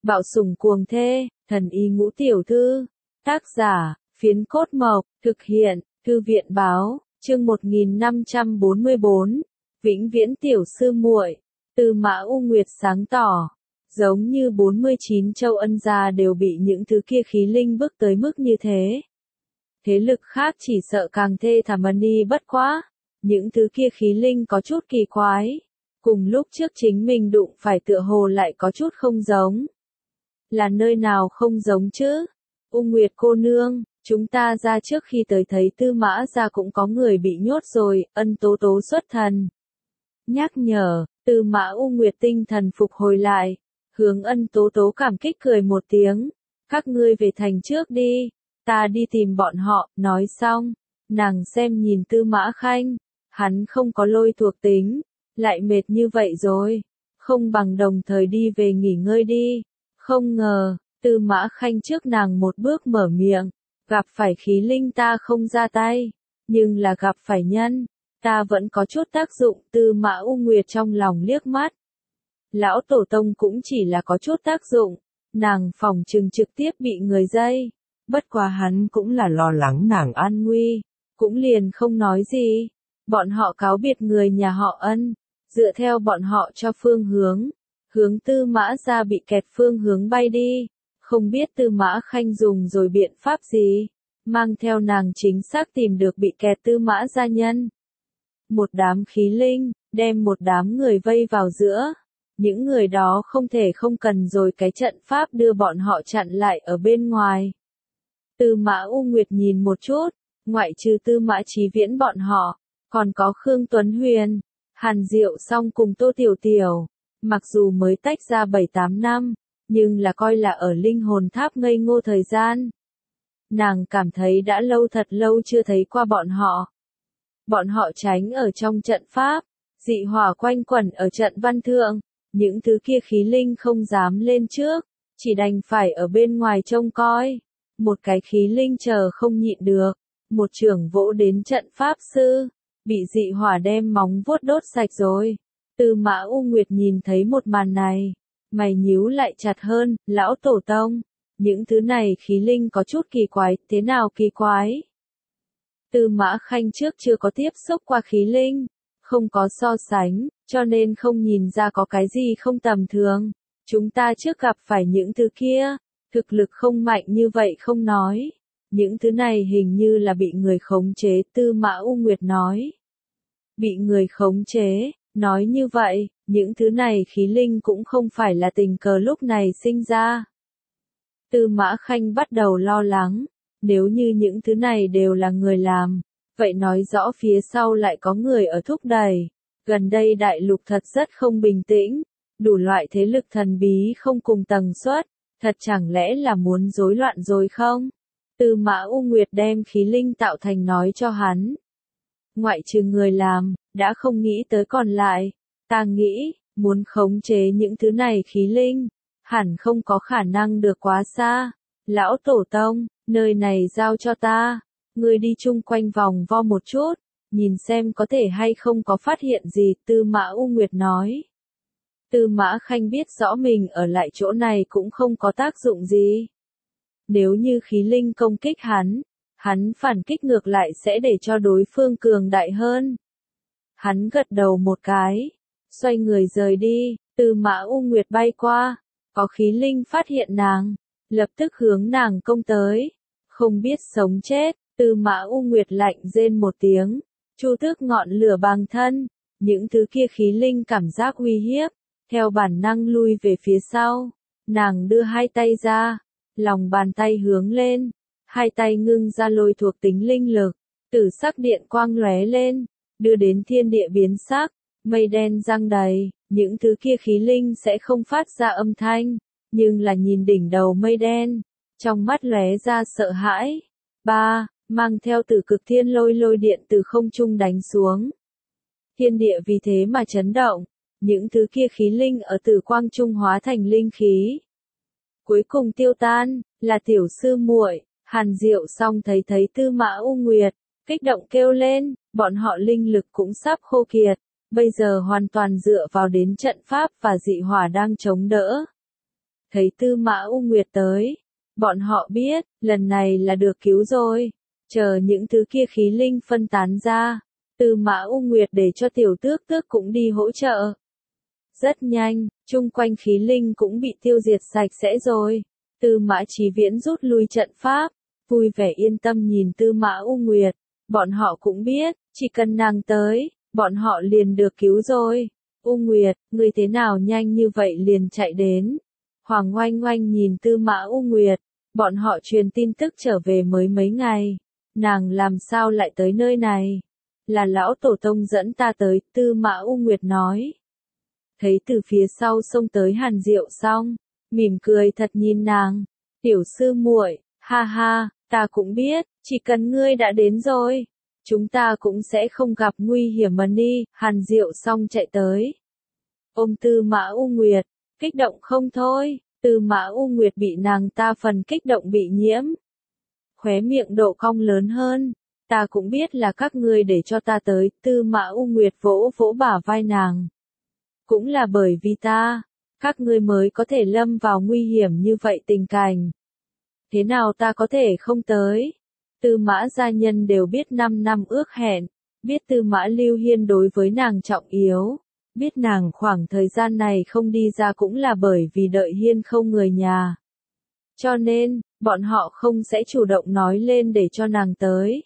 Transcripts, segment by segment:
Bạo sủng cuồng thê, thần y ngũ tiểu thư. Tác giả, Phiến Cốt Mộc, thực hiện, Thư viện báo, chương 1544, Vĩnh Viễn tiểu sư muội. Tư Mã U Nguyệt sáng tỏ, giống như 49 châu ân gia đều bị những thứ kia khí linh bức tới mức như thế. Thế lực khác chỉ sợ càng thê thảm đi bất quá, những thứ kia khí linh có chút kỳ quái, cùng lúc trước chính mình đụng phải tựa hồ lại có chút không giống. Là nơi nào không giống chứ? U Nguyệt cô nương, chúng ta ra trước khi tới thấy Tư Mã gia cũng có người bị nhốt rồi, Ân Tố Tố xuất thần. Nhắc nhở, Tư Mã U Nguyệt tinh thần phục hồi lại, hướng Ân Tố Tố cảm kích cười một tiếng, các ngươi về thành trước đi, ta đi tìm bọn họ. Nói xong, nàng xem nhìn Tư Mã Khanh, hắn không có lôi thuộc tính, lại mệt như vậy rồi, không bằng đồng thời đi về nghỉ ngơi đi. Không ngờ, Tư Mã Khanh trước nàng một bước mở miệng, gặp phải khí linh ta không ra tay, nhưng là gặp phải nhân, ta vẫn có chút tác dụng. Tư Mã U Nguyệt trong lòng liếc mắt. Lão tổ tông cũng chỉ là có chút tác dụng, nàng phòng trừng trực tiếp bị người dây, bất quá hắn cũng là lo lắng nàng an nguy, cũng liền không nói gì. Bọn họ cáo biệt người nhà họ Ân, dựa theo bọn họ cho phương hướng Tư Mã gia bị kẹt phương hướng bay đi, không biết Tư Mã Khanh dùng rồi biện pháp gì, mang theo nàng chính xác tìm được bị kẹt Tư Mã gia nhân. Một đám khí linh, đem một đám người vây vào giữa, những người đó không thể không cần rồi cái trận pháp đưa bọn họ chặn lại ở bên ngoài. Tư Mã U Nguyệt nhìn một chút, ngoại trừ Tư Mã Chí Viễn bọn họ, còn có Khương Tuấn Huyền, Hàn Diệu Song cùng Tô Tiểu Tiểu. Mặc dù mới tách ra 7-8 năm, nhưng là coi là ở linh hồn tháp ngây ngô thời gian. Nàng cảm thấy đã lâu thật lâu chưa thấy qua bọn họ. Bọn họ tránh ở trong trận pháp, dị hỏa quanh quẩn ở trận văn thượng, những thứ kia khí linh không dám lên trước, chỉ đành phải ở bên ngoài trông coi. Một cái khí linh chờ không nhịn được, một chưởng vỗ đến trận pháp sư, bị dị hỏa đem móng vuốt đốt sạch rồi. Tư Mã U Nguyệt nhìn thấy một màn này, mày nhíu lại chặt hơn. Lão tổ tông, những thứ này khí linh có chút kỳ quái. Thế nào kỳ quái? Tư Mã Khanh trước chưa có tiếp xúc qua khí linh, không có so sánh, cho nên không nhìn ra có cái gì không tầm thường. Chúng ta trước gặp phải những thứ kia, thực lực không mạnh như vậy không nói, những thứ này hình như là bị người khống chế. Tư Mã U Nguyệt nói. Bị người khống chế? Nói như vậy, những thứ này khí linh cũng không phải là tình cờ lúc này sinh ra. Tư Mã Khanh bắt đầu lo lắng, nếu như những thứ này đều là người làm, vậy nói rõ phía sau lại có người ở thúc đẩy. Gần đây đại lục thật rất không bình tĩnh, đủ loại thế lực thần bí không cùng tầng suất, thật chẳng lẽ là muốn rối loạn rồi không? Tư Mã U Nguyệt đem khí linh tạo thành nói cho hắn. Ngoại trừ người làm, đã không nghĩ tới còn lại. Ta nghĩ, muốn khống chế những thứ này khí linh, hẳn không có khả năng được quá xa. Lão tổ tông, nơi này giao cho ta, ngươi đi chung quanh vòng vo một chút, nhìn xem có thể hay không có phát hiện gì. Tư Mã U Nguyệt nói. Tư Mã Khanh biết rõ mình ở lại chỗ này cũng không có tác dụng gì. Nếu như khí linh công kích hắn phản kích ngược lại sẽ để cho đối phương cường đại hơn. Hắn gật đầu một cái, xoay người rời đi. Tư Mã U Nguyệt bay qua, có khí linh phát hiện nàng, lập tức hướng nàng công tới, không biết sống chết. Tư Mã U Nguyệt lạnh rên một tiếng, chu tước ngọn lửa bằng thân, những thứ kia khí linh cảm giác uy hiếp, theo bản năng lui về phía sau. Nàng đưa hai tay ra, lòng bàn tay hướng lên, hai tay ngưng ra lôi thuộc tính linh lực, tử sắc điện quang lóe lên, đưa đến thiên địa biến sắc, mây đen giăng đầy. Những thứ kia khí linh sẽ không phát ra âm thanh, nhưng là nhìn đỉnh đầu mây đen, trong mắt lóe ra sợ hãi. Mang theo tử cực thiên lôi điện từ không trung đánh xuống. Thiên địa vì thế mà chấn động, những thứ kia khí linh ở tử quang trung hóa thành linh khí. Cuối cùng tiêu tan, là tiểu sư muội. Hàn Diệu Song thấy Tư Mã U Nguyệt, kích động kêu lên, bọn họ linh lực cũng sắp khô kiệt, bây giờ hoàn toàn dựa vào đến trận pháp và dị hỏa đang chống đỡ. thấy Tư Mã U Nguyệt tới. Bọn họ biết, lần này là được cứu rồi. Chờ những thứ kia khí linh phân tán ra, Tư Mã U Nguyệt để cho Tiểu Tước Tước cũng đi hỗ trợ. Rất nhanh, chung quanh khí linh cũng bị tiêu diệt sạch sẽ rồi. Tư Mã Chí Viễn rút lui trận pháp, vui vẻ yên tâm nhìn Tư Mã U Nguyệt. Bọn họ cũng biết, chỉ cần nàng tới, bọn họ liền được cứu rồi. U Nguyệt, ngươi thế nào nhanh như vậy liền chạy đến? Hoàng Oanh Oanh nhìn Tư Mã U Nguyệt, bọn họ truyền tin tức trở về mới mấy ngày. Nàng làm sao lại tới nơi này? Là lão tổ tông dẫn ta tới, Tư Mã U Nguyệt nói. Thấy từ phía sau xông tới Hàn Diệu Song, mỉm cười thật nhìn nàng. Tiểu sư muội, ha ha, ta cũng biết, chỉ cần ngươi đã đến rồi, chúng ta cũng sẽ không gặp nguy hiểm mà đi. Hàn Diệu Song chạy tới, ôm Tư Mã U Nguyệt, kích động không thôi. Tư Mã U Nguyệt bị nàng ta phần kích động bị nhiễm. Khóe miệng độ cong lớn hơn. Ta cũng biết là các ngươi để cho ta tới. Tư Mã U Nguyệt vỗ vỗ bả vai nàng. Cũng là bởi vì ta, các ngươi mới có thể lâm vào nguy hiểm như vậy tình cảnh. Thế nào ta có thể không tới? Tư Mã gia nhân đều biết 5 năm ước hẹn, biết Tư Mã Lưu Hiên đối với nàng trọng yếu, biết nàng khoảng thời gian này không đi ra cũng là bởi vì đợi Hiên không người nhà. Cho nên, bọn họ không sẽ chủ động nói lên để cho nàng tới.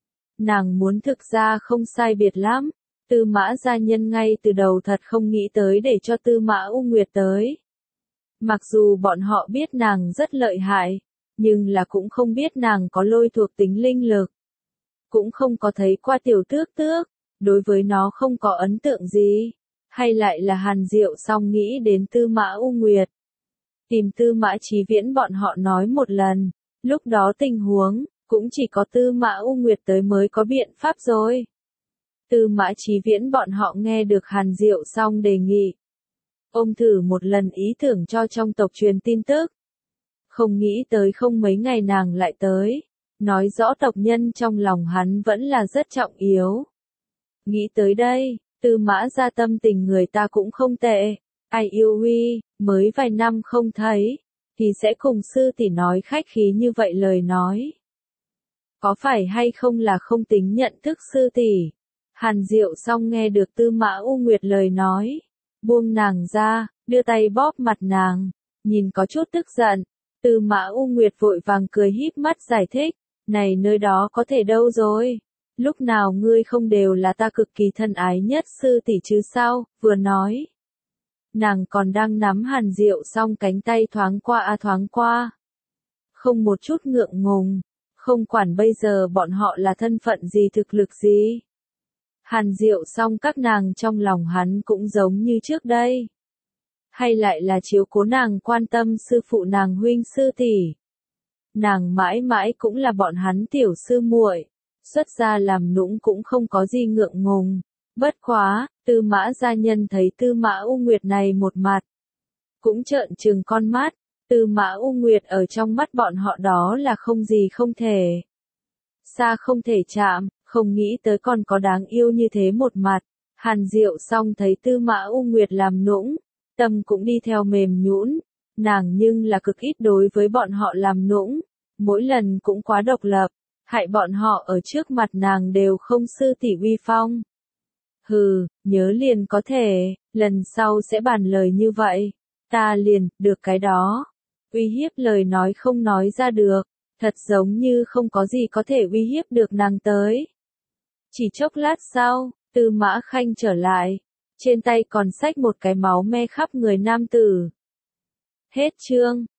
Nàng muốn thực ra không sai biệt lắm. Tư Mã gia nhân ngay từ đầu thật không nghĩ tới để cho Tư Mã U Nguyệt tới. Mặc dù bọn họ biết nàng rất lợi hại, nhưng là cũng không biết nàng có lôi thuộc tính linh lực. Cũng không có thấy qua Tiểu Tước Tước, đối với nó không có ấn tượng gì. Hay lại là Hàn Diệu Song nghĩ đến Tư Mã U Nguyệt. Tìm Tư Mã Chí Viễn bọn họ nói một lần, lúc đó tình huống, cũng chỉ có Tư Mã U Nguyệt tới mới có biện pháp rồi. Tư Mã Chí Viễn bọn họ nghe được Hàn Diệu Song đề nghị. Ông thử một lần ý tưởng cho trong tộc truyền tin tức. Không nghĩ tới không mấy ngày nàng lại tới. Nói rõ tộc nhân trong lòng hắn vẫn là rất trọng yếu. Nghĩ tới đây, Tư Mã gia tâm tình người ta cũng không tệ. Ai yêu huy, mới vài năm không thấy, thì sẽ cùng sư tỷ nói khách khí như vậy lời nói. Có phải hay không là không tính nhận thức sư tỷ? Hàn Diệu Song nghe được Tư Mã U Nguyệt lời nói, buông nàng ra, đưa tay bóp mặt nàng, nhìn có chút tức giận. Tư Mã U Nguyệt vội vàng cười híp mắt giải thích, này nơi đó có thể đâu rồi? Lúc nào ngươi không đều là ta cực kỳ thân ái nhất sư tỷ chứ sao? Vừa nói, nàng còn đang nắm Hàn Diệu Song cánh tay thoáng qua thoáng qua. Không một chút ngượng ngùng, không quản bây giờ bọn họ là thân phận gì thực lực gì. Hàn Diệu Song các nàng trong lòng hắn cũng giống như trước đây. Hay lại là chiếu cố nàng quan tâm sư phụ nàng huynh sư tỷ. Nàng mãi mãi cũng là bọn hắn tiểu sư muội, xuất gia làm nũng cũng không có gì ngượng ngùng. Bất quá, Tư Mã gia nhân thấy Tư Mã U Nguyệt này một mặt, cũng trợn trừng con mắt. Tư Mã U Nguyệt ở trong mắt bọn họ đó là không gì không thể. Xa không thể chạm, không nghĩ tới còn có đáng yêu như thế một mặt. Hàn Diệu Song thấy Tư Mã U Nguyệt làm nũng, tâm cũng đi theo mềm nhũn. Nàng nhưng là cực ít đối với bọn họ làm nũng, mỗi lần cũng quá độc lập, hại bọn họ ở trước mặt nàng đều không sư tỷ uy phong. Hừ, nhớ liền có thể, lần sau sẽ bàn lời như vậy. Ta liền, được cái đó. Uy hiếp lời nói không nói ra được, thật giống như không có gì có thể uy hiếp được nàng tới. Chỉ chốc lát sau, Tư Mã Khanh trở lại, trên tay còn xách một cái máu me khắp người nam tử. Hết chương.